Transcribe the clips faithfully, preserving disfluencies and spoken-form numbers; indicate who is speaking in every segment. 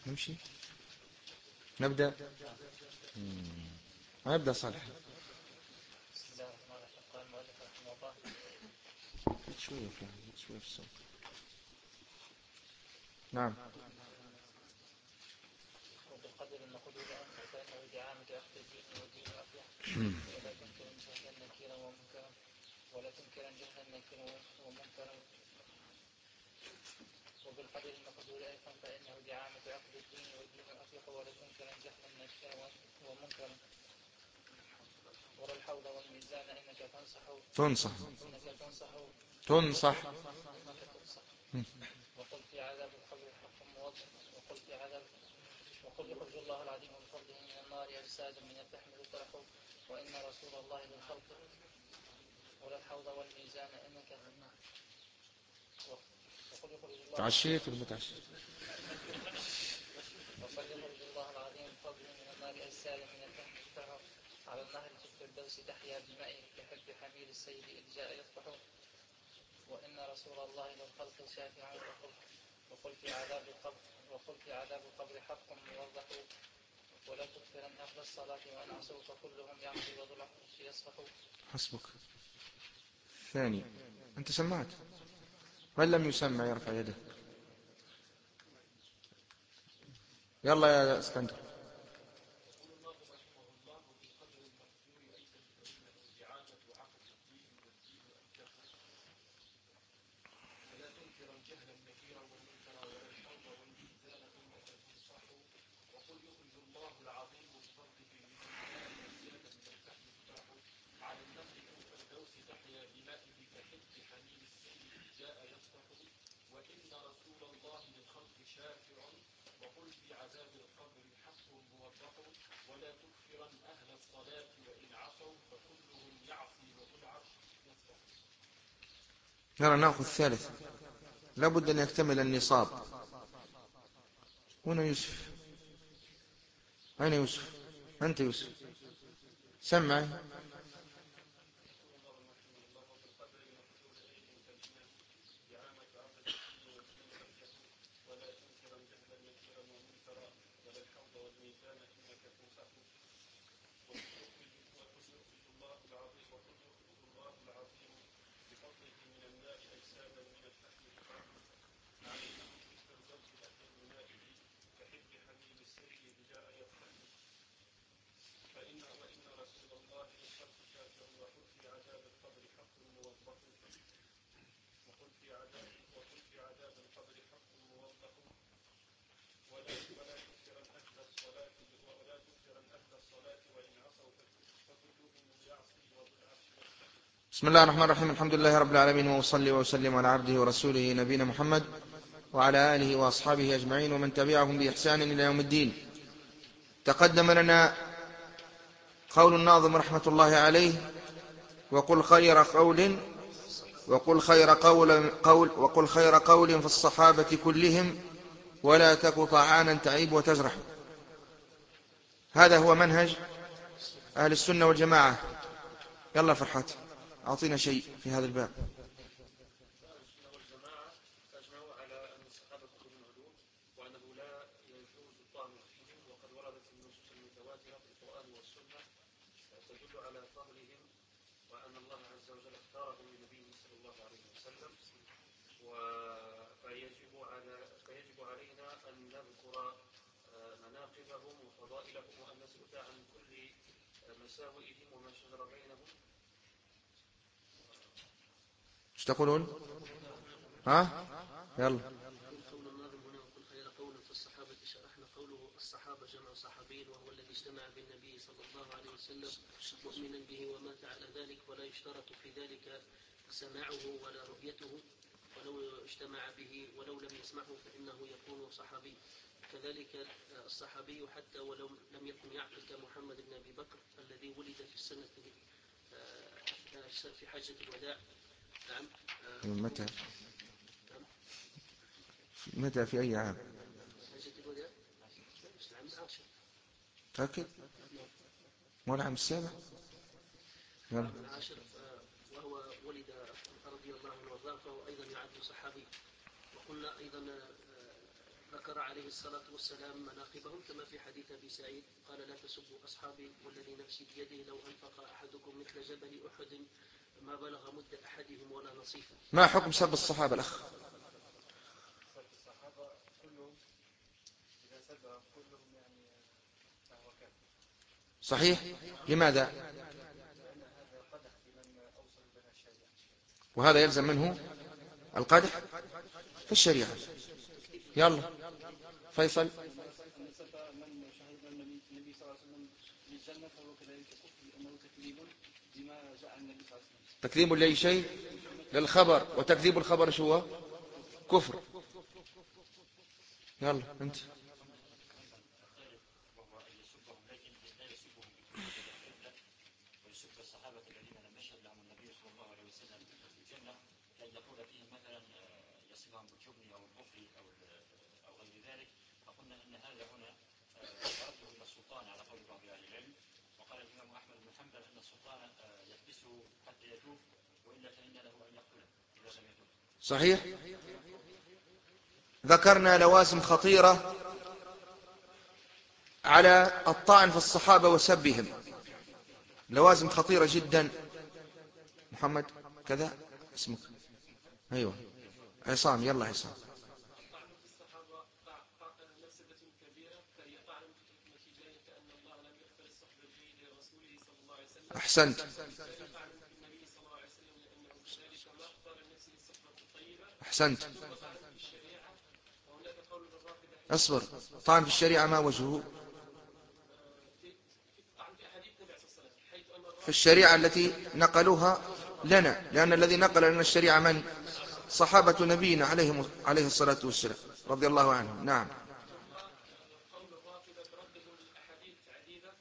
Speaker 1: نمشي نبدأ. نبدأ صالح.
Speaker 2: بسم الله الرحمن الرحيم. قال المؤلف رحمه الله:
Speaker 1: شوية شوية في الصوت. نعم.
Speaker 2: وبالقدر النقود لأنه فإنه دعامة أخذ الدين والدين أفلح. ولا تنكرا جهلا نكيرا ومنكرا ولا تنكرا جهلا نكيرا ومنكرا وبالقدر النقود أيضا فإنه دعامة أخذ الدين والدين أفلح. ولا تنكرا جهلا نكيرا ومنكرا ولا الحوض والميزان إنك تنصح
Speaker 1: تنصح
Speaker 2: إنك تنصح
Speaker 1: تنصح
Speaker 2: إنك تنصح وقل في عذاب القبر حق موضح. وقل في عذاب وقل يخرج الله العظيم بفضله من النار أجسادا من اللحم تطرح. وإن رسول الله للخلق ولا الحوض والميزان إنك وقل يخرج الله
Speaker 1: تعشيت المتعشي
Speaker 2: وقل يخرج الله العظيم بفضله من النار أجسادا من اللحم تطرح. على النهر في الفردوس تحيا بمائه كحب حمير السيد إذ جاء يصبح. وإن رسول الله للخلق شافع. وقل وقل في عذاب القبر وقل في عذاب القبر حق موضح. ولا تكثرن أهل الصلاة وإن عصوا فكلهم يعصي وذو العرش يصفح.
Speaker 1: حسبك. ثاني أنت سمعت؟ من لم يسمع يرفع يده. يلا يا اسكندر. يلا نأخذ الثالث. لابد أن يكتمل النصاب. هنا يوسف. أين يوسف؟ أنت يوسف سمع. بسم الله الرحمن الرحيم. الحمد لله رب العالمين، وأصلي وأسلم على عبده ورسوله نبينا محمد وعلى آله وأصحابه أجمعين ومن تبعهم بإحسان إلى يوم الدين. تقدم لنا قول الناظم رحمة الله عليه: وقل خير قول وقل خير قول, قول وقل خير قول في الصحابة كلهم ولا تك طعانا تعيب وتجرح. هذا هو منهج أهل السنة والجماعة. يلا فرحات أعطينا شيء في هذا الباب. ايش تقولون؟ ها؟ يلا.
Speaker 3: قول الناظم هنا: وقل خير قول في الصحابة. شرحنا قوله الصحابة جمع صحابي، وهو الذي اجتمع بالنبي صلى الله عليه وسلم مؤمنا به ومات على ذلك، ولا يشترط في ذلك سماعه ولا رؤيته، ولو اجتمع به ولو لم يسمعه فإنه يكون صحابي. كذلك الصحابي حتى ولو لم يكن يعقل كمحمد بن أبي بكر الذي ولد في السنة في حجة الوداع. نعم.
Speaker 1: متى؟ متى في أي عام؟
Speaker 3: حجة الوداع العام العاشر.
Speaker 1: تأكد؟ مو العام السابع؟
Speaker 3: العام العاشر، وهو ولد رضي الله عنه وارضاه، فهو أيضا يعد صحابي. وقلنا أيضا ذكر عليه الصلاة والسلام مناقبهم كما في حديث أبي سعيد قال لا تسبوا أصحابي والذي نفسي بيده لو أنفق أحدكم مثل جبل أحد ما بلغ مد أحدهم ولا نصيفه.
Speaker 1: ما حكم سب الصحابة الأخ؟
Speaker 4: سب الصحابة كلهم إذا سبهم كلهم يعني فهو كافر.
Speaker 1: صحيح؟ لماذا؟
Speaker 4: لأن هذا قدح في من أوصل بنا الشريعة،
Speaker 1: وهذا يلزم منه القدح في الشريعة. يلا فيصل.
Speaker 4: أن سب من شهد النبي صلى الله عليه وسلم بالجنة فهو كذلك كفر لأنه تكذيب بما جاء عن النبي صلى الله عليه وسلم.
Speaker 1: تكذيب لأي شيء للخبر، وتكذيب الخبر شو هو؟ كفر. يلا أنت.
Speaker 5: ويسب الصحابة الذين لم يشهد لهم النبي صلى الله عليه وسلم بالجنة كأن يقول فيهم مثلا يصفهم بالجبن أو الكفر أو أو غير ذلك. فقلنا أن هذا هنا رده إلى السلطان على قول بعض أهل العلم. وقال الإمام أحمد بن حنبل أن السلطان يحبسه حتى يتوب وإلا فإن له أن يقتله إذا لم يتوب.
Speaker 1: صحيح. ذكرنا لوازم خطيرة على الطعن في الصحابة وسبهم، لوازم خطيرة جدا. محمد كذا اسمك؟ أيوة عصام. يلا عصام.
Speaker 6: الطعن في الصحابة مفسدة كبيرة فهي طعن في نتيجة كأن الله لم يغفر الصحبة الجيد لرسوله صلى الله عليه وسلم.
Speaker 1: أحسنت.
Speaker 6: فهي طعن في النبي صلى الله عليه وسلم لأنه كذلك ما اختار لنفسه الصحبة الطيبة.
Speaker 1: أحسنت.
Speaker 6: وطعن في الشريعة. وهناك قول للرافضة
Speaker 1: اصبر. طعن في الشريعة ما وجهه؟ في الشريعة التي نقلوها لنا، لأن الذي نقل لنا الشريعة من؟ صحابة نبينا عليه عليه الصلاة والسلام رضي الله عنهم. نعم.
Speaker 6: قول الرافضة ترددوا الأحاديث عديدة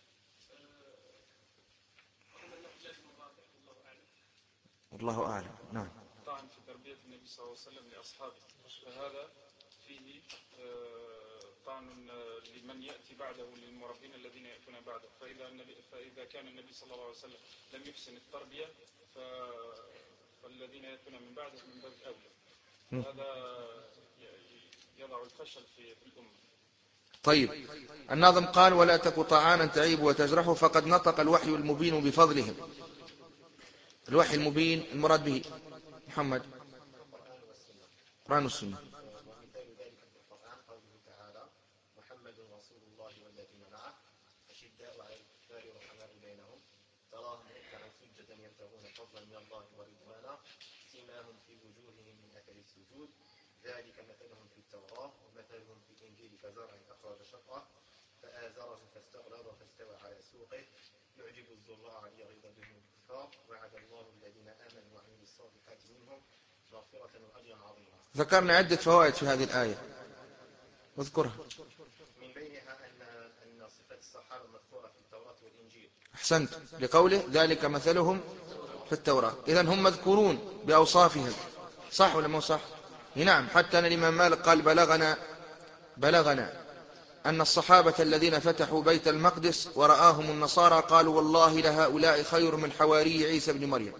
Speaker 6: وهم أنه لازم الرافع. الله أعلم.
Speaker 1: الله أعلم. نعم.
Speaker 4: طعن في تربية النبي صلى الله عليه وسلم لأصحابه، فهذا فيه طعن لمن يأتي بعده للمربين الذين يأتون بعده. فإذا, النبي فإذا كان النبي صلى الله عليه وسلم لم يحسن التربية فالذين يأتون من بعده من باب أولى. هذا يضع الفشل في الأمة.
Speaker 1: طيب الناظم قال ولا تك طعانا تعيب وتجرحه فقد نطق الوحي المبين بفضلهم. الوحي المبين المراد به محمد القرآن والسنة.
Speaker 7: ومثال ذلك في القرآن قوله تعالى محمد رسول الله والذين معه أشداء على الكفار رحماء بينهم تراهم ركعا سجدا يبتغون فضلا من الله ورضوانا سيماهم في وجوههم من أثر السجود ذلك مثلهم في التوراة ومثلهم في الإنجيل كزرع أخرج شطأه فآزره فاستغلظ فاستوى على سوقه يعجب الزراع ليغيظ بهم الكفار وعد الله الذين آمنوا وعملوا الصالحات منهم مغفرة وأجرا عظيما.
Speaker 1: ذكرنا عدة فوائد في هذه الآية واذكرها.
Speaker 7: من بينها أن أن صفات الصحابة مذكورة في التوراة والإنجيل.
Speaker 1: أحسنت. لقوله ذلك مثلهم في التوراة، إذن هم مذكورون بأوصافهم، صح ولا مو صح؟ نعم. حتى أن الإمام مالك قال بلغنا بلغنا أن الصحابة الذين فتحوا بيت المقدس ورآهم النصارى قالوا والله لهؤلاء خير من حواري عيسى بن مريم.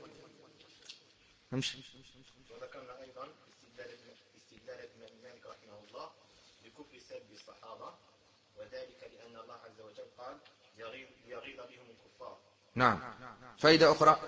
Speaker 1: امشي.
Speaker 7: وذكرنا أيضا استدلال الإمام مالك رحمه الله بكفر سب الصحابة وذلك لأن الله عز وجل قال يغيظ بهم الكفار.
Speaker 1: نعم. فائدة أخرى.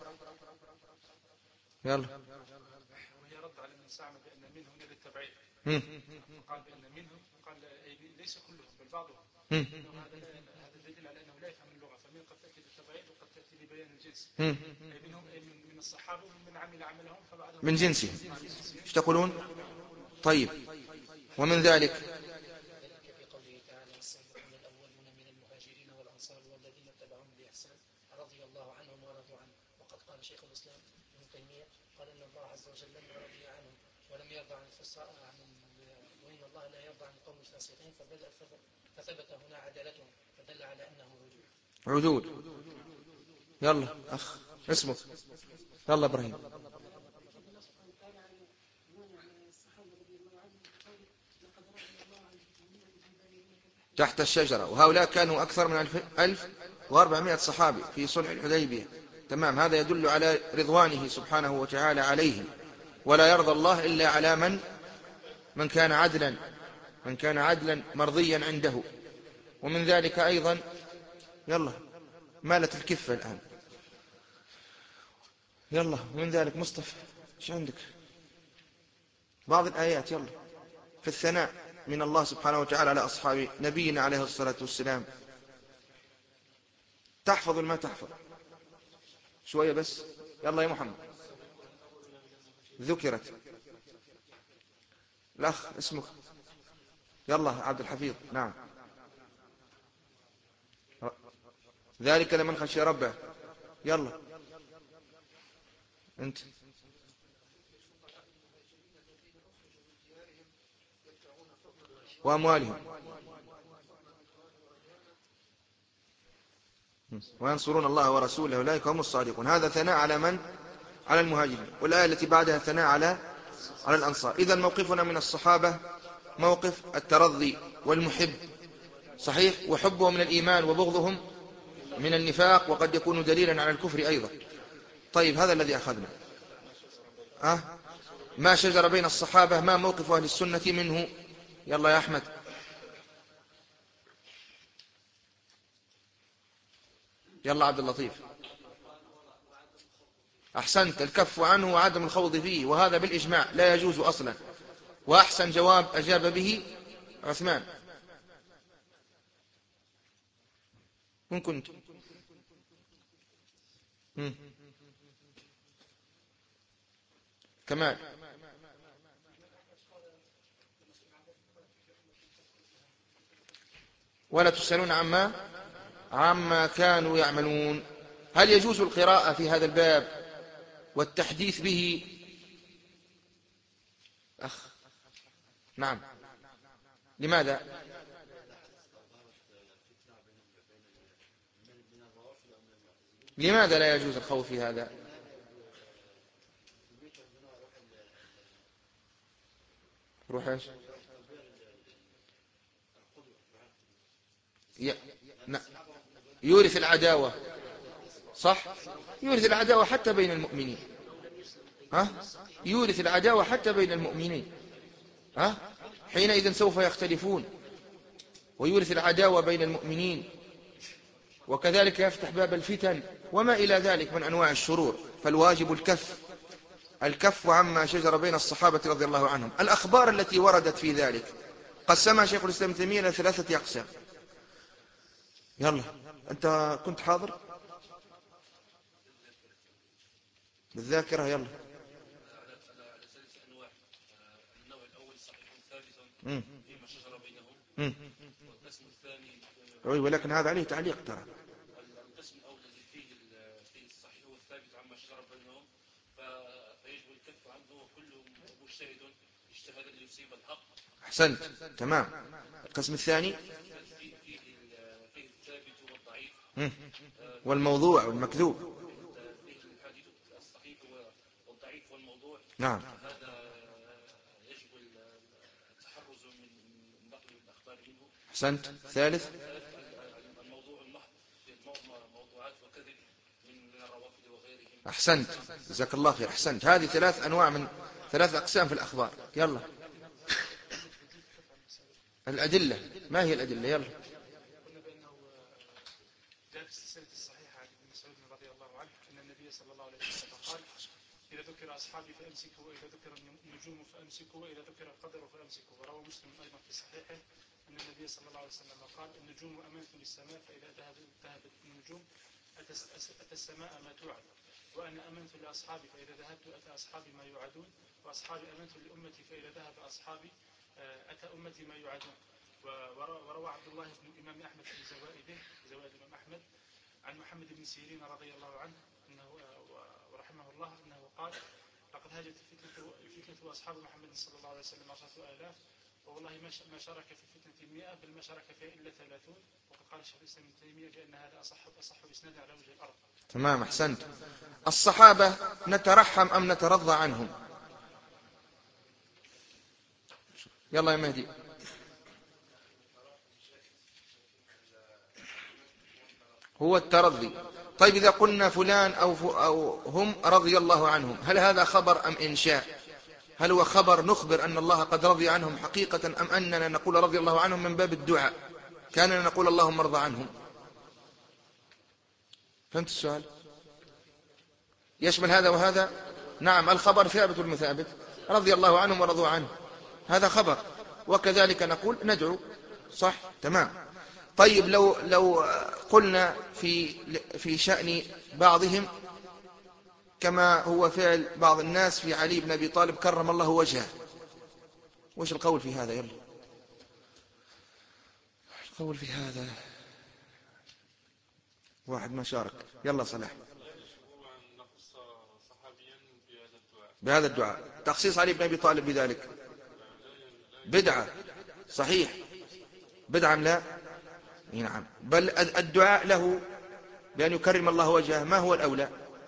Speaker 1: يلا.
Speaker 6: وهي رد على من زعم بأن منهم للتبعيد. قال بأن منهم قال ليس كلهم بل بعضهم. هذا دليل على أنه لا يفهم اللغة فمن قد تأتي للتبعيد وقد تأتي لبيان الجنس. منهم من الصحابة ومن عمل عملهم فبعدهم
Speaker 1: من جنسه. ايش تقولون؟ طيب ومن ذلك
Speaker 2: ذلك في قوله تعالى والسابقون الأولون من المهاجرين والأنصار والذين اتبعهم بإحسان رضي الله عنهم ورضوا عنه. وقد قال شيخ الإسلام ابن تيمية قال أن الله عز وجل لم يرضي عنهم ولم يرضى عن الفساق وإن الله لا يرضى عن القوم الفاسقين فثبت هنا عدالتهم فدل على أنه
Speaker 1: عدول. يلا أخ اسمك. يلا إبراهيم. تحت الشجرة، وهؤلاء كانوا أكثر من ألف وأربعمائة صحابي في صلح الحديبية. تمام. هذا يدل على رضوانه سبحانه وتعالى عليهم، ولا يرضى الله إلا على من من كان عدلا من كان عدلا مرضيا عنده. ومن ذلك أيضا، يلا مالت الكفة الآن، يلا من ذلك مصطفى ايش عندك؟ بعض الآيات يلا في الثناء من الله سبحانه وتعالى على أصحاب نبينا عليه الصلاة والسلام. تحفظ ما تحفظ شوية بس، يلا يا محمد. ذكرت الأخ اسمك، يلا عبد الحفيظ. نعم. ذلك لمن خشي ربه. يلا أنت. وأموالهم وينصرون الله ورسوله أولئك هم الصادقون. هذا ثناء على من؟ على المهاجرين. والآية التي بعدها ثناء على على الأنصار. إذن موقفنا من الصحابة موقف الترضي والمحب، صحيح، وحبهم من الإيمان وبغضهم من النفاق، وقد يكون دليلا على الكفر أيضا. طيب هذا الذي أخذنا. أه؟ ما شجر بين الصحابة، ما موقف أهل السنة منه؟ يلا يا أحمد. يلا عبد اللطيف. أحسنت، الكف عنه وعدم الخوض فيه، وهذا بالإجماع لا يجوز أصلا. وأحسن جواب أجاب به عثمان. من كنت؟ مم. كمال. ولا تسألون عما عما كانوا يعملون. هل يجوز القراءة في هذا الباب والتحديث به؟ أخ نعم. لماذا؟ لماذا لا يجوز الخوض في هذا؟ روح ايش؟ ي... ن... يورث العداوة، صح، يورث العداوة حتى بين المؤمنين. ها؟ يورث العداوة حتى بين المؤمنين. ها؟ حينئذ سوف يختلفون، ويورث العداوة بين المؤمنين، وكذلك يفتح باب الفتن وما إلى ذلك من أنواع الشرور. فالواجب الكف الكف عما شجر بين الصحابة رضي الله عنهم. الأخبار التي وردت في ذلك قسمها شيخ الإسلام ابن تيمية إلى ثلاثة أقسام. يلا أنت كنت حاضر بالذاكرة. يلا.
Speaker 8: النوع الأول صحيح ثابت فيما شجر
Speaker 1: مم.
Speaker 8: بينهم، والقسم الثاني
Speaker 1: ولكن هذا عليه تعليق ترى.
Speaker 8: القسم الأول الذي فيه فيه الصحيح والثابت عما شجر بينهم فيجب الكف عنه، وكل مجتهد اجتهد ليصيب الحق.
Speaker 1: أحسنت، تمام. القسم الثاني
Speaker 8: فيه فيه الثابت والضعيف
Speaker 1: والموضوع والمكذوب.
Speaker 8: فيه الحديث الصحيح والضعيف والموضوع.
Speaker 1: نعم.
Speaker 8: هذا يجب التحرز من نقل الأخبار منه.
Speaker 1: أحسنت. ثالث
Speaker 8: الموضوع المحض في موضوعات وكذب من الروافد وغيرهم.
Speaker 1: أحسنت، جزاك الله خير. أحسنت. هذه ثلاث أنواع من ثلاث أقسام في الأخبار. يلا الأدلة، ما هي الأدلة؟ يلا.
Speaker 6: قلنا بأنه جاء في السلسلة الصحيحة عن ابن مسعود رضي الله عنه أن النبي صلى الله عليه وسلم قال: إذا ذكر أصحابي فأمسكوا، وإذا ذكر النجوم فأمسكوا، وإذا ذكر القدر فأمسكوا. وروى مسلم أيضا في صحيحه أن النبي صلى الله عليه وسلم قال: النجوم أمانة للسماء، فإذا ذهبت النجوم أتى السماء ما توعد، وأنا أمنت لأصحابي، فإذا ذهبت أتى أصحابي ما يوعدون، وأصحابي أمنت لأمتي، فإذا ذهب أصحابي أتى أمتي ما يوعدون. وروى عبد الله بن الإمام أحمد في زوائده زوائد الإمام أحمد عن محمد بن سيرين رضي الله عنه أنه ورحمه الله أنه قال: لقد هاجت الفتنة الفتنة وأصحاب محمد صلى الله عليه وسلم عشرة آلاف، والله ما شارك في الفتنة مئة، بل ما شارك فيها إلا ثلاثون. وقد قال الشيخ الإسلام ابن تيمية بأن هذا أصح أصح إسناد على وجه الأرض.
Speaker 1: تمام. أحسنت. الصحابة نترحم أم نترضى عنهم؟ يلا يا مهدي. هو الترضي. طيب إذا قلنا فلان أو, أو هم رضي الله عنهم، هل هذا خبر أم إنشاء؟ هل هو خبر نخبر أن الله قد رضي عنهم حقيقة، أم أننا نقول رضي الله عنهم من باب الدعاء كاننا نقول اللهم ارضى عنهم؟ فهمت السؤال؟ يشمل هذا وهذا. نعم، الخبر ثابت المثابت، رضي الله عنهم ورضوا عنه، هذا خبر، وكذلك نقول ندعو. صح، تمام. طيب لو لو قلنا في في شأن بعضهم كما هو فعل بعض الناس في علي بن أبي طالب كرم الله وجهه، وش القول في هذا؟ يلا القول في هذا، واحد ما شارك. يلا صلاح. بهذا الدعاء تخصيص علي بن أبي طالب بذلك بدعة، صحيح، بدعة لا؟ نعم، بل الدعاء له بأن يكرم الله وجهه ما هو الأولى؟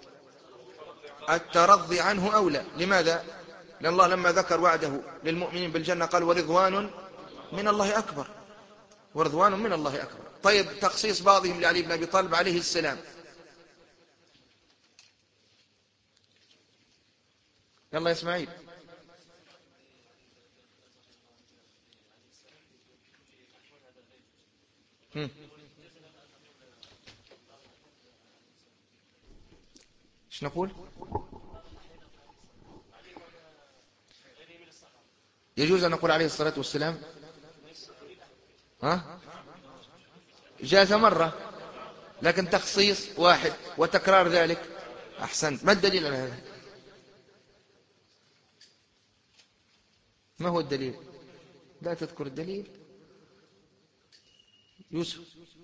Speaker 1: الترضي عنه أولى. لماذا؟ لأن الله لما ذكر وعده للمؤمنين بالجنة قال ورضوان من الله أكبر، ورضوان من الله أكبر. طيب تخصيص بعضهم لعلي بن أبي طالب عليه السلام، يلا يا إسماعيل. هم. ايش نقول؟ يجوز أن نقول عليه الصلاة والسلام؟ ها؟ جاز مرة، لكن تخصيص واحد وتكرار ذلك. أحسنت. ما الدليل على هذا؟ ما هو الدليل؟ لا تذكر الدليل يوسف.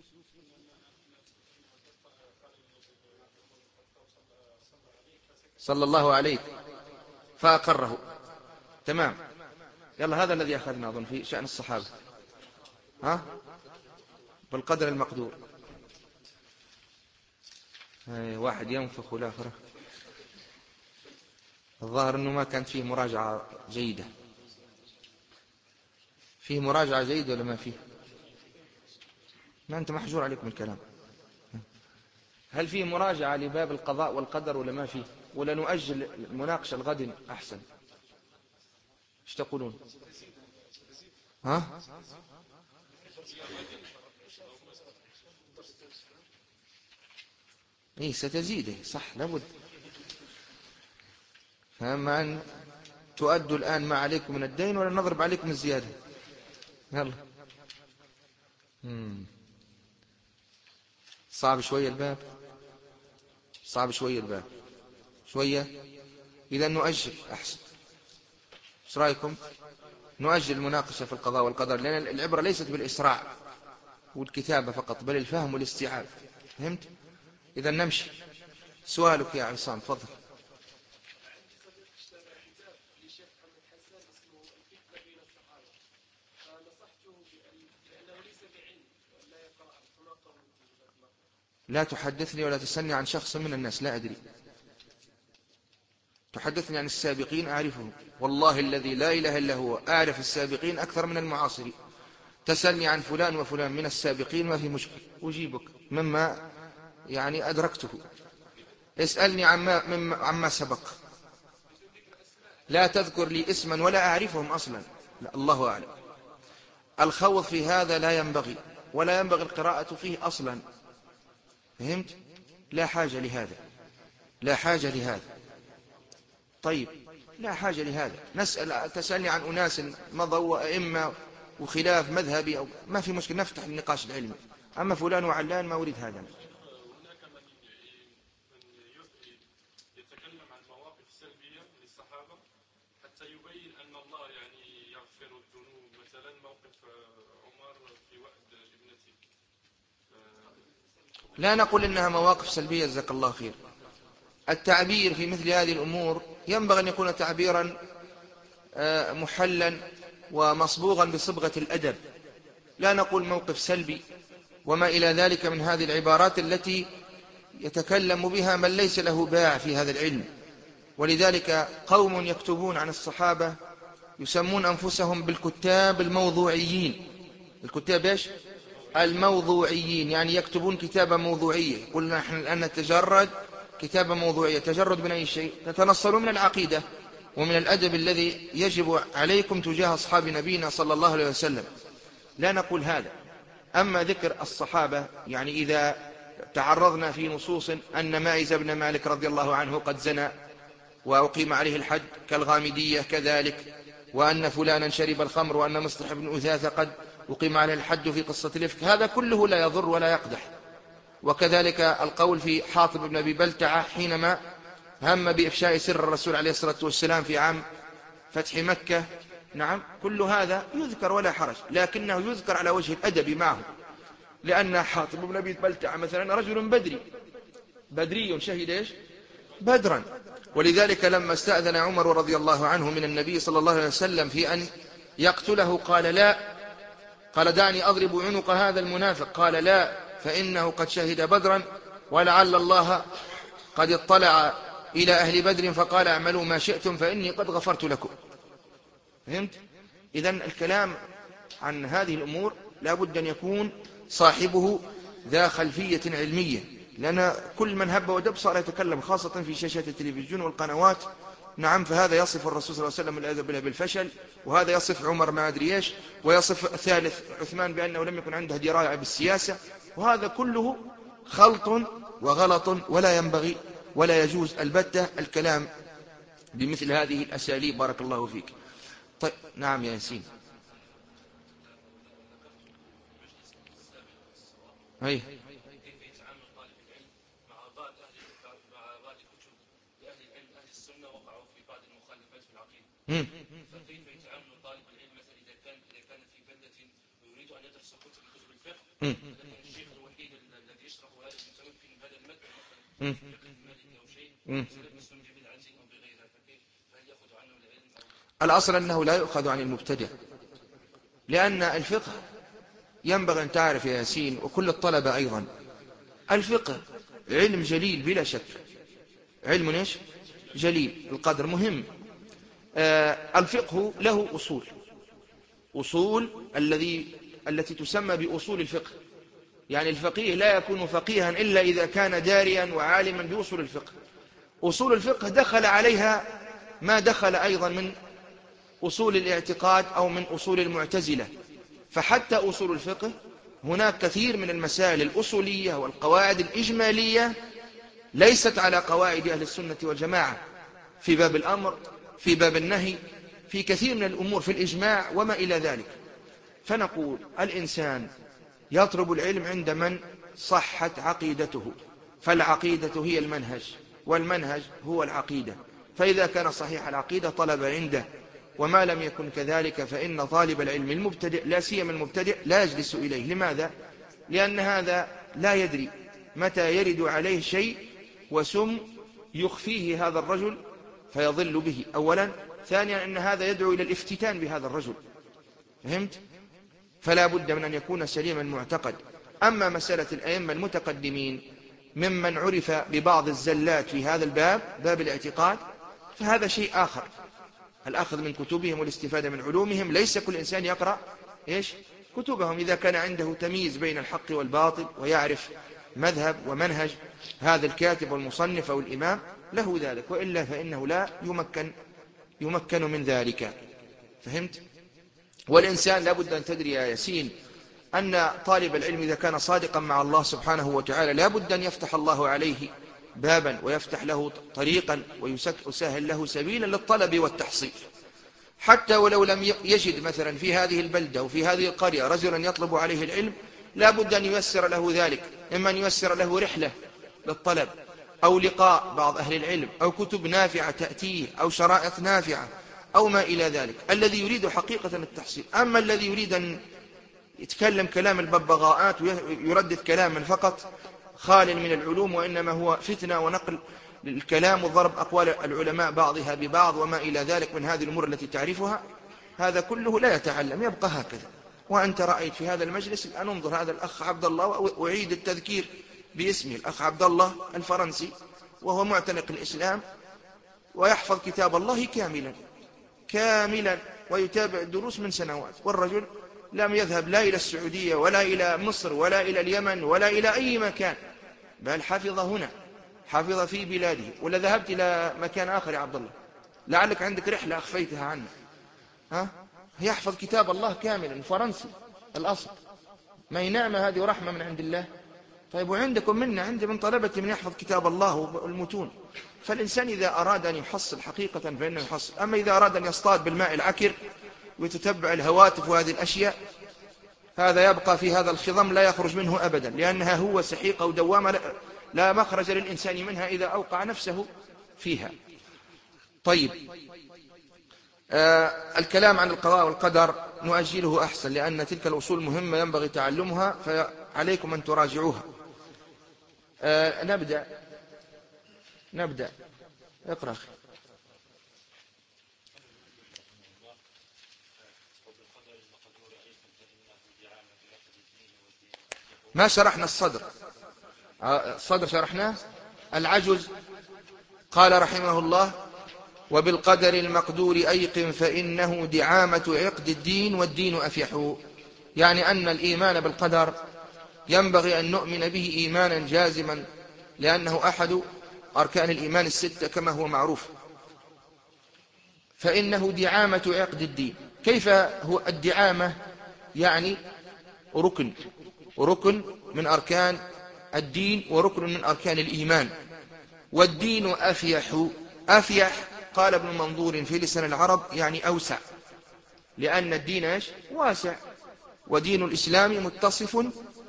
Speaker 1: صلى الله عليه فأقره. تمام. يلا هذا الذي أخذنا أظن في شأن الصحابة. ها؟ بالقدر المقدور. واحد ينفخ والآخر. الظاهر أنه ما كانت فيه مراجعة جيدة. فيه مراجعة جيدة ولا ما فيه؟ ما أنت محجور عليكم الكلام. هل فيه مراجعة لباب القضاء والقدر ولا ما فيه؟ ولا نؤجل المناقشة الغد أحسن؟ ايش تقولون؟ ها؟ ايه ستزيده، صح، لابد. فأما أن تؤدوا الآن ما عليكم من الدين ولا نضرب عليكم الزيادة. يلا. مم. صعب شوية الباب، صعب شوية الباب شوية. إذا نؤجل أحسن. ايش رأيكم؟ نؤجل المناقشة في القضاء والقدر، لأن العبرة ليست بالإسراع والكتابة فقط، بل الفهم والاستيعاب. فهمت؟ إذا نمشي. سؤالك يا عصام، تفضل. لا تحدثني ولا تسألني عن شخص من الناس لا أدري. تحدثني عن السابقين أعرفهم، والله الذي لا إله إلا هو أعرف السابقين أكثر من المعاصرين. تسألني عن فلان وفلان من السابقين ما في مشكل، أجيبك مما يعني أدركته. اسألني عما, مما عما سبق. لا تذكر لي اسما ولا أعرفهم أصلا. لا، الله أعلم. الخوض في هذا لا ينبغي، ولا ينبغي القراءة فيه أصلا. فهمت؟ لا حاجة لهذا، لا حاجة لهذا. طيب، لا حاجة لهذا. نسأل تسألني عن أناس مضوا وأئمة وخلاف مذهبي أو ما في مشكلة، نفتح النقاش العلمي. أما فلان وعلان ما أريد هذا.
Speaker 9: هناك من يتكلم عن مواقف سلبية للصحابة حتى يبين أن الله يعني يغفر الذنوب، مثلا موقف عمر في وعد ابنته.
Speaker 1: لا نقول إنها مواقف سلبية، جزاك الله خير. التعبير في مثل هذه الأمور ينبغي أن يكون تعبيرا محلا ومصبوغا بصبغة الأدب. لا نقول موقف سلبي وما إلى ذلك من هذه العبارات التي يتكلم بها من ليس له باع في هذا العلم. ولذلك قوم يكتبون عن الصحابة يسمون أنفسهم بالكتاب الموضوعيين. الكتاب إيش؟ الموضوعيين، يعني يكتبون كتابة موضوعية. قلنا نحن الآن نتجرد كتابة موضوعية. تجرد من أي شيء؟ تتنصلون من العقيدة. ومن الأدب الذي يجب عليكم تجاه أصحاب نبينا صلى الله عليه وسلم. لا نقول هذا. أما ذكر الصحابة، يعني إذا تعرضنا في نصوص أن ماعز بن مالك رضي الله عنه قد زنى وأقيم عليه الحد كالغامدية كذلك، وأن فلانا شرب الخمر، وأن مصطح بن أثاثة قد أقيم عليه الحد في قصة الإفك، هذا كله لا يضر ولا يقدح. وكذلك القول في حاطب بن أبي بلتعة حينما هم بإفشاء سر الرسول عليه الصلاة والسلام في عام فتح مكة، نعم، كل هذا يذكر ولا حرج، لكنه يذكر على وجه الأدب معه، لأن حاطب بن أبي بلتعة مثلا رجل بدري بدري شهد إيش؟ بدرا. ولذلك لما استأذن عمر رضي الله عنه من النبي صلى الله عليه وسلم في أن يقتله قال لا، قال دعني أضرب عنق هذا المنافق، قال لا فإنه قد شهد بدرا، ولعل الله قد اطلع إلى أهل بدر فقال اعملوا ما شئتم فإني قد غفرت لكم. فهمت؟ إذن الكلام عن هذه الأمور لا بد أن يكون صاحبه ذا خلفية علمية، لأن كل من هب ودب صار يتكلم، خاصة في شاشات التلفزيون والقنوات. نعم، فهذا يصف الرسول صلى الله عليه وسلم والعياذ بالله بالفشل، وهذا يصف عمر ما أدري إيش، ويصف الثالث عثمان بأنه لم يكن عنده دراية بالسياسة، وهذا كله خلط وغلط، ولا ينبغي ولا يجوز البتة الكلام بمثل هذه الأساليب. بارك الله فيك. طيب نعم يا ياسين. هي
Speaker 8: فكيف يتعامل طالب العلم مثلا إذا كان إذا كان في بلدة ويريد أن يدرس كتب كتب الفقه، لكن الشيخ الوحيد الذي يشرح هذا المتمكن من هذا المادة مثلا فقه المالكي أو شيء يتلبس من جميل عنزين أو بغيرها، فكيف فهل يأخذ عنه العلم أو؟
Speaker 1: الأصل أنه لا يؤخذ عن المبتدع، لأن الفقه ينبغي أن تعرف يا ياسين وكل الطلبة أيضا، الفقه علم جليل بلا شك، علم إيش؟ جليل القدر، مهم. آه الفقه له أصول، أصول الذي التي تسمى بأصول الفقه، يعني الفقيه لا يكون فقيها إلا إذا كان داريا وعالما بأصول الفقه. أصول الفقه دخل عليها ما دخل أيضا من أصول الاعتقاد أو من أصول المعتزلة، فحتى أصول الفقه هناك كثير من المسائل الأصولية والقواعد الإجمالية ليست على قواعد أهل السنة والجماعة، في باب الأمر، في باب النهي، في كثير من الأمور، في الإجماع وما إلى ذلك. فنقول الإنسان يطلب العلم عند من صحت عقيدته، فالعقيدة هي المنهج، والمنهج هو العقيدة، فإذا كان صحيح العقيدة طلب عنده، وما لم يكن كذلك فإن طالب العلم المبتدئ لا سيما المبتدئ لا يجلس إليه. لماذا؟ لأن هذا لا يدري متى يرد عليه شيء وسم يخفيه هذا الرجل فيضل به أولا، ثانيا أن هذا يدعو إلى الافتتان بهذا الرجل. فهمت؟ فلا بد من أن يكون سليما المعتقد. أما مسألة الأئمة المتقدمين ممن عرف ببعض الزلات في هذا الباب، باب الاعتقاد، فهذا شيء آخر، الأخذ من كتبهم والاستفادة من علومهم. ليس كل إنسان يقرأ إيش؟ كتبهم. إذا كان عنده تمييز بين الحق والباطل ويعرف مذهب ومنهج هذا الكاتب والمصنف أو الإمام له ذلك، وإلا فإنه لا يمكن يمكن من ذلك. فهمت؟ والإنسان لا بد أن تدري يا ياسين أن طالب العلم إذا كان صادقا مع الله سبحانه وتعالى لا بد أن يفتح الله عليه بابا ويفتح له طريقا ويسهل له سبيلا للطلب والتحصيل، حتى ولو لم يجد مثلا في هذه البلدة وفي هذه القرية رجلا يطلب عليه العلم لا بد أن ييسر له ذلك، إما أن ييسر له رحلة للطلب أو لقاء بعض أهل العلم أو كتب نافعة تأتيه أو شرائط نافعة أو ما إلى ذلك، الذي يريد حقيقة التحصيل. أما الذي يريد أن يتكلم كلام الببغاءات ويردد كلاما فقط خال من العلوم، وإنما هو فتنة ونقل الكلام وضرب أقوال العلماء بعضها ببعض وما إلى ذلك من هذه الأمور التي تعرفها، هذا كله لا يتعلم، يبقى هكذا. وأنت رأيت في هذا المجلس الآن، انظر هذا الأخ عبد الله، وأعيد التذكير باسمه، الأخ عبد الله الفرنسي، وهو معتنق الإسلام ويحفظ كتاب الله كاملا كاملا ويتابع الدروس من سنوات، والرجل لم يذهب لا إلى السعودية ولا إلى مصر ولا إلى اليمن ولا إلى أي مكان، بل حفظ هنا، حفظ في بلاده. ولا ذهبت إلى مكان آخر يا عبد الله؟ لعلك عندك رحلة أخفيتها عنه، ها؟ يحفظ كتاب الله كاملا فرنسي الأصل، ما هي نعمة هذه ورحمة من عند الله. طيب وعندكم منا، عندي من طلبتي من يحفظ كتاب الله والمتون. فالإنسان إذا أراد أن يحصل حقيقة فإنه يحصل. أما إذا أراد أن يصطاد بالماء العكر ويتتبع الهواتف وهذه الأشياء، هذا يبقى في هذا الخضم لا يخرج منه أبدا، لأنها هو سحيقة ودوامة لا مخرج للإنسان منها إذا أوقع نفسه فيها. طيب، آه الكلام عن القضاء والقدر نؤجله أحسن، لأن تلك الأصول مهمة ينبغي تعلمها، فعليكم أن تراجعوها. آه نبدأ نبدأ اقرأ. ما شرحنا الصدر، الصدر شرحناه. العجز قال رحمه الله: وبالقدر المقدور أيقن فإنه دعامة عقد الدين والدين أفيح. يعني أن الإيمان بالقدر ينبغي أن نؤمن به إيمانا جازما، لأنه أحد أركان الإيمان الستة كما هو معروف. فإنه دعامة عقد الدين. كيف هو الدعامة؟ يعني ركن، ركن من أركان الدين وركن من أركان الإيمان. والدين أفيح. أفيح قال ابن منظور في لسان العرب يعني أوسع، لأن الدين إيش؟ واسع. ودين الإسلام متصف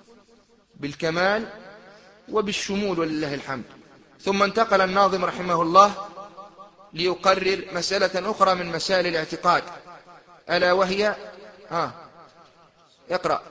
Speaker 1: بالكمال وبالشمول ولله الحمد. ثم انتقل الناظم رحمه الله ليقرر مسألة أخرى من مسائل الاعتقاد، ألا وهي ها اقرأ: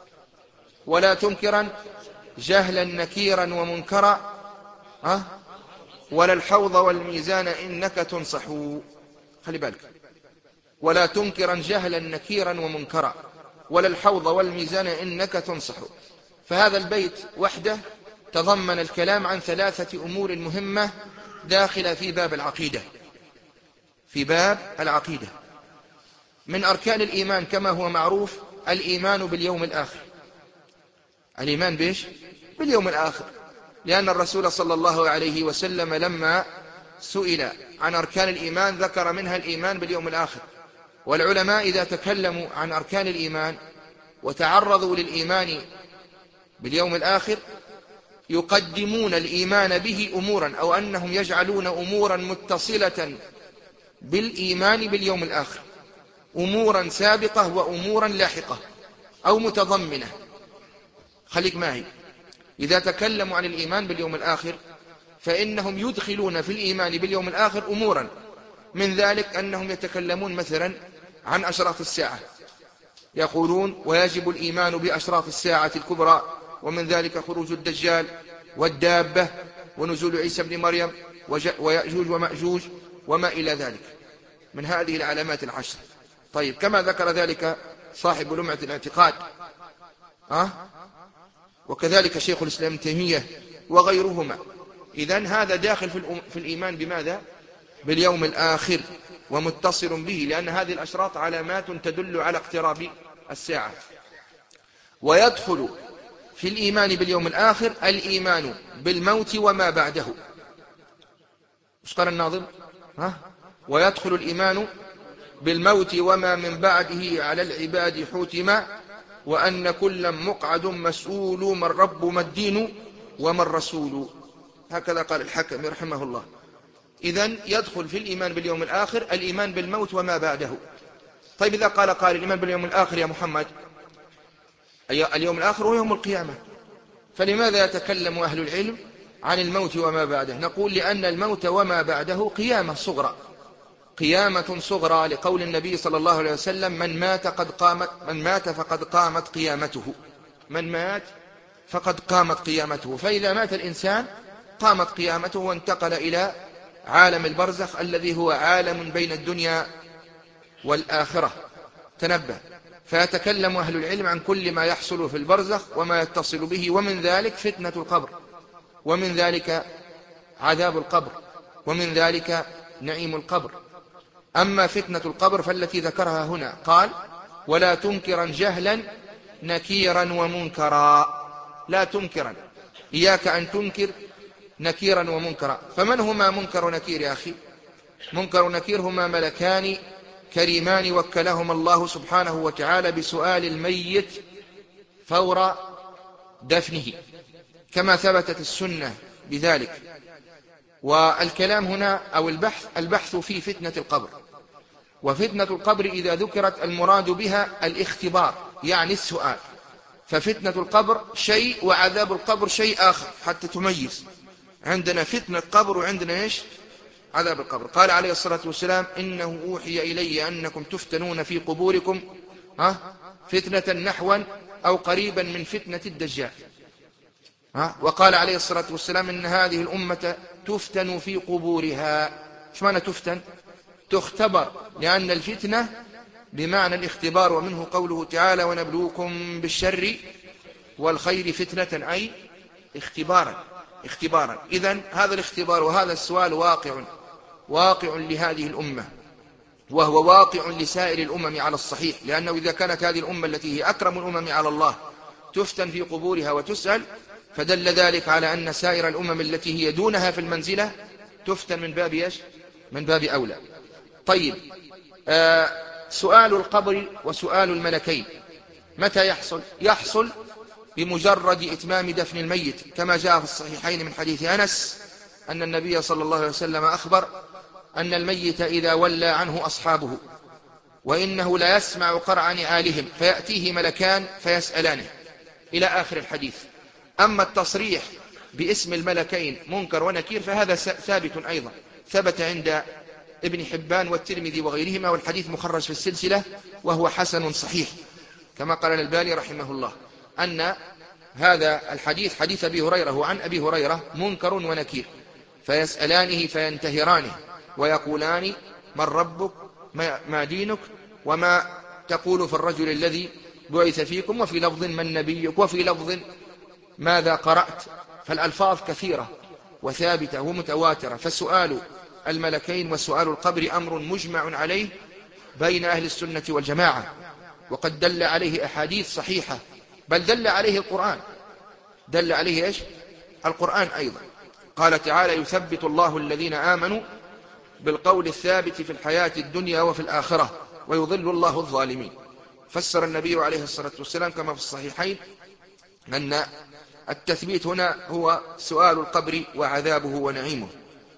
Speaker 1: ولا تنكرا جهلا نكيرا ومنكرا، ها ولا الحوض والميزان إنك تنصح. خلي بالك، ولا تنكرا جهلا نكيرا ومنكرا، ولا الحوض والميزان إنك تنصح. فهذا البيت وحده تضمن الكلام عن ثلاثة أمور مهمة داخلة في باب العقيدة. في باب العقيدة من أركان الإيمان كما هو معروف الإيمان باليوم الآخر. الإيمان بيش؟ باليوم الآخر، لأن الرسول صلى الله عليه وسلم لما سئل عن أركان الإيمان ذكر منها الإيمان باليوم الآخر. والعلماء إذا تكلموا عن أركان الإيمان وتعرضوا للإيمان باليوم الآخر يقدمون الإيمان به أمورا، أو أنهم يجعلون أمورا متصلة بالإيمان باليوم الآخر، أمورا سابقة وأمورا لاحقة أو متضمنة. خليك معي، إذا تكلموا عن الإيمان باليوم الآخر فإنهم يدخلون في الإيمان باليوم الآخر أمورا، من ذلك أنهم يتكلمون مثلا عن أشراط الساعة، يقولون ويجب الإيمان بأشراط الساعة الكبرى، ومن ذلك خروج الدجال والدابة ونزول عيسى بن مريم ويأجوج ومأجوج وما إلى ذلك من هذه العلامات العشر. طيب، كما ذكر ذلك صاحب لمعة الاعتقاد أه؟ وكذلك شيخ الإسلام ابن تيمية وغيرهما. إذن هذا داخل في الإيمان بماذا؟ باليوم الآخر ومتصل به، لأن هذه الأشراط علامات تدل على اقتراب الساعة. ويدخل في الإيمان باليوم الآخر الإيمان بالموت وما بعده. مش قال الناظم؟ ها؟ ويدخل الإيمان بالموت وما من بعده على العباد حتما، وأن كل مقعد مسؤول من رب ما الدين وما الرسول. هكذا قال الحكم رحمه الله. إذن يدخل في الإيمان باليوم الآخر الإيمان بالموت وما بعده. طيب، إذا قال قال الإيمان باليوم الآخر يا محمد، اليوم الآخر هو يوم القيامة، فلماذا يتكلم أهل العلم عن الموت وما بعده؟ نقول لأن الموت وما بعده قيامة صغرى، قيامة صغرى، لقول النبي صلى الله عليه وسلم: من مات قد قامت من مات فقد قامت قيامته. من مات فقد قامت قيامته. فإذا مات الإنسان قامت قيامته وانتقل إلى عالم البرزخ الذي هو عالم بين الدنيا والآخرة. تنبه، فيتكلم أهل العلم عن كل ما يحصل في البرزخ وما يتصل به، ومن ذلك فتنة القبر، ومن ذلك عذاب القبر، ومن ذلك نعيم القبر. أما فتنة القبر فالتي ذكرها هنا قال: ولا تنكرا جهلا نكيرا ومنكرا. لا تنكرا، إياك أن تنكر نكيرا ومنكرا. فمن هما منكر ونكير يا أخي؟ منكر ونكير هما ملكان كريمان وكلهما الله سبحانه وتعالى بسؤال الميت فور دفنه، كما ثبتت السنة بذلك. والكلام هنا أو البحث البحث في فتنة القبر. وفتنة القبر إذا ذكرت المراد بها الاختبار، يعني السؤال. ففتنة القبر شيء وعذاب القبر شيء آخر، حتى تميز. عندنا فتنة القبر وعندنا إيش؟ عذاب القبر. قال عليه الصلاة والسلام: إنه أوحي إلي أنكم تفتنون في قبوركم ها فتنة نحوا أو قريبا من فتنة الدجال. ها وقال عليه الصلاة والسلام: إن هذه الأمة تفتن في قبورها. ايش معنى تفتن؟ تختبر، لأن الفتنة بمعنى الاختبار، ومنه قوله تعالى: ونبلوكم بالشر والخير فتنة، أي اختبارا اختبارا. إذن هذا الاختبار وهذا السؤال واقع واقع لهذه الأمة، وهو واقع لسائر الأمم على الصحيح، لأنه إذا كانت هذه الأمة التي هي أكرم الأمم على الله تفتن في قبورها وتسأل، فدل ذلك على أن سائر الأمم التي هي دونها في المنزلة تفتن من باب إيش؟ من باب أولى. طيب، آه سؤال القبر وسؤال الملكين متى يحصل؟ يحصل بمجرد إتمام دفن الميت، كما جاء في الصحيحين من حديث أنس أن النبي صلى الله عليه وسلم أخبر أن الميت إذا ولى عنه أصحابه وإنه لا يسمع قرع نعالهم فيأتيه ملكان فيسألانه، إلى آخر الحديث. أما التصريح باسم الملكين منكر ونكير فهذا ثابت أيضا، ثبت عند ابن حبان والترمذي وغيرهما، والحديث مخرج في السلسلة وهو حسن صحيح، كما قال الألباني رحمه الله أن هذا الحديث حديث أبي هريرة وعن أبي هريرة منكر ونكير، فيسألانه فينتهرانه ويقولان: من ربك؟ ما دينك؟ وما تقول في الرجل الذي بعث فيكم؟ وفي لفظ: من نبيك؟ وفي لفظ: ماذا قرأت؟ فالألفاظ كثيرة وثابتة ومتواترة. فسؤال الملكين وسؤال القبر أمر مجمع عليه بين أهل السنة والجماعة، وقد دل عليه أحاديث صحيحة، بل دل عليه القرآن، دل عليه إيش؟ القرآن أيضا. قال تعالى: يثبت الله الذين آمنوا بالقول الثابت في الحياة الدنيا وفي الآخرة ويضل الله الظالمين. فسر النبي عليه الصلاة والسلام كما في الصحيحين أن التثبيت هنا هو سؤال القبر وعذابه ونعيمه.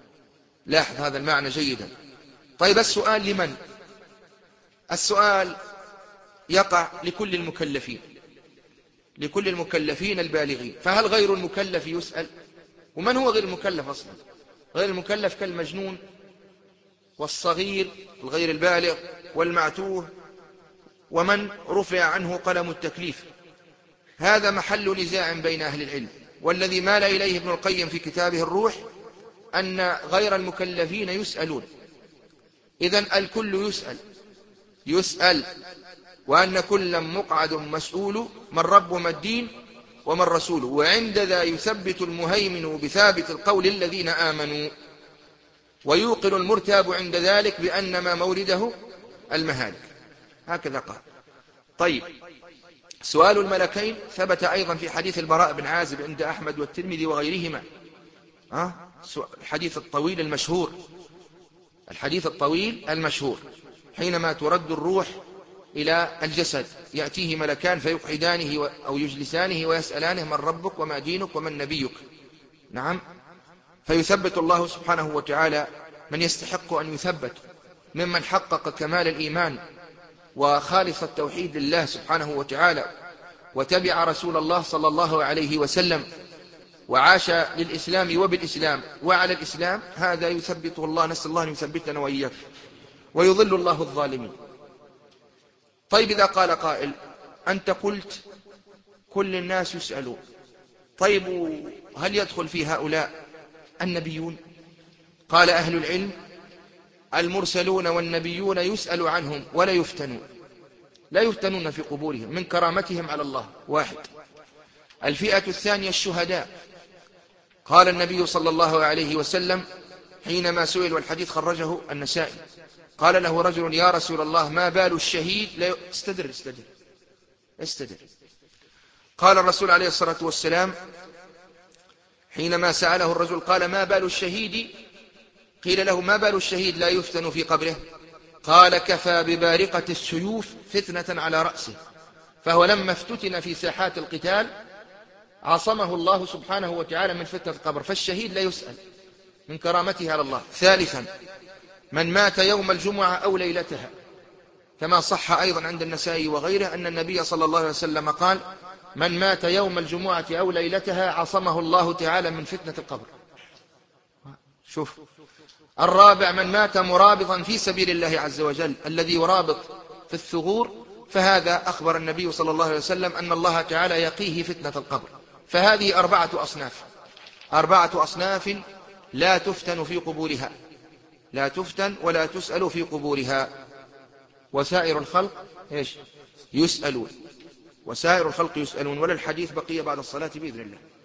Speaker 1: لاحظ هذا المعنى جيدا. طيب، السؤال لمن؟ السؤال يقع لكل المكلفين، لكل المكلفين البالغين. فهل غير المكلف يسأل؟ ومن هو غير المكلف أصلا؟ غير المكلف كالمجنون والصغير الغير البالغ والمعتوه ومن رفع عنه قلم التكليف. هذا محل نزاع بين أهل العلم، والذي مال إليه ابن القيم في كتابه الروح أن غير المكلفين يسألون. إذن الكل يسأل يسأل وأن كل مقعد مسؤول: من رب ما الدين ومن رسوله. وعند ذا يثبت المهيمن بثابت القول الذين آمنوا، ويوقن المرتاب عند ذلك بأن ما مورده المهالك. هكذا قال. طيب، سؤال الملكين ثبت أيضا في حديث البراء بن عازب عند أحمد والترمذي وغيرهما، الحديث الطويل المشهور، الحديث الطويل المشهور حينما ترد الروح إلى الجسد يأتيه ملكان فيقعدانه أو يجلسانه ويسألانه: من ربك وما دينك ومن نبيك؟ نعم. فيثبت الله سبحانه وتعالى من يستحق أن يثبت ممن حقق كمال الإيمان وخالص التوحيد لله سبحانه وتعالى، وتبع رسول الله صلى الله عليه وسلم، وعاش للإسلام وبالإسلام وعلى الإسلام. هذا يثبته الله، نسأل الله أن يثبتنا وإياك، ويضل الله الظالمين. طيب، إذا قال قائل: أنت قلت كل الناس يسألون، طيب هل يدخل في هؤلاء النبيون؟ قال أهل العلم: المرسلون والنبيون يسأل عنهم ولا يفتنون، لا يفتنون في قبورهم من كرامتهم على الله. واحد. الفئة الثانية الشهداء. قال النبي صلى الله عليه وسلم حينما سئل، والحديث خرجه النسائي، قال له رجل: يا رسول الله، ما بال الشهيد لا استدر استدر استدر قال الرسول عليه الصلاة والسلام حينما سأله الرجل، قال: ما بال الشهيد قيل له ما بال الشهيد لا يفتن في قبره؟ قال كفى ببارقة السيوف فتنة على رأسه. فهو لما افتتن في ساحات القتال عصمه الله سبحانه وتعالى من فتنة القبر، فالشهيد لا يسأل من كرامته على الله. ثالثا من مات يوم الجمعة أو ليلتها، كما صح أيضا عند النسائي وغيره أن النبي صلى الله عليه وسلم قال من مات يوم الجمعة أو ليلتها عصمه الله تعالى من فتنة القبر. شوف. الرابع من مات مرابطا في سبيل الله عز وجل، الذي يرابط في الثغور، فهذا أخبر النبي صلى الله عليه وسلم أن الله تعالى يقيه فتنة القبر. فهذه أربعة أصناف، أربعة أصناف لا تفتن في قبورها، لا تفتن ولا تسأل في قبورها. وسائر الخلق إيش؟ يسألون، وسائر الخلق يسألون. ولا الحديث بقية بعد الصلاة بإذن الله.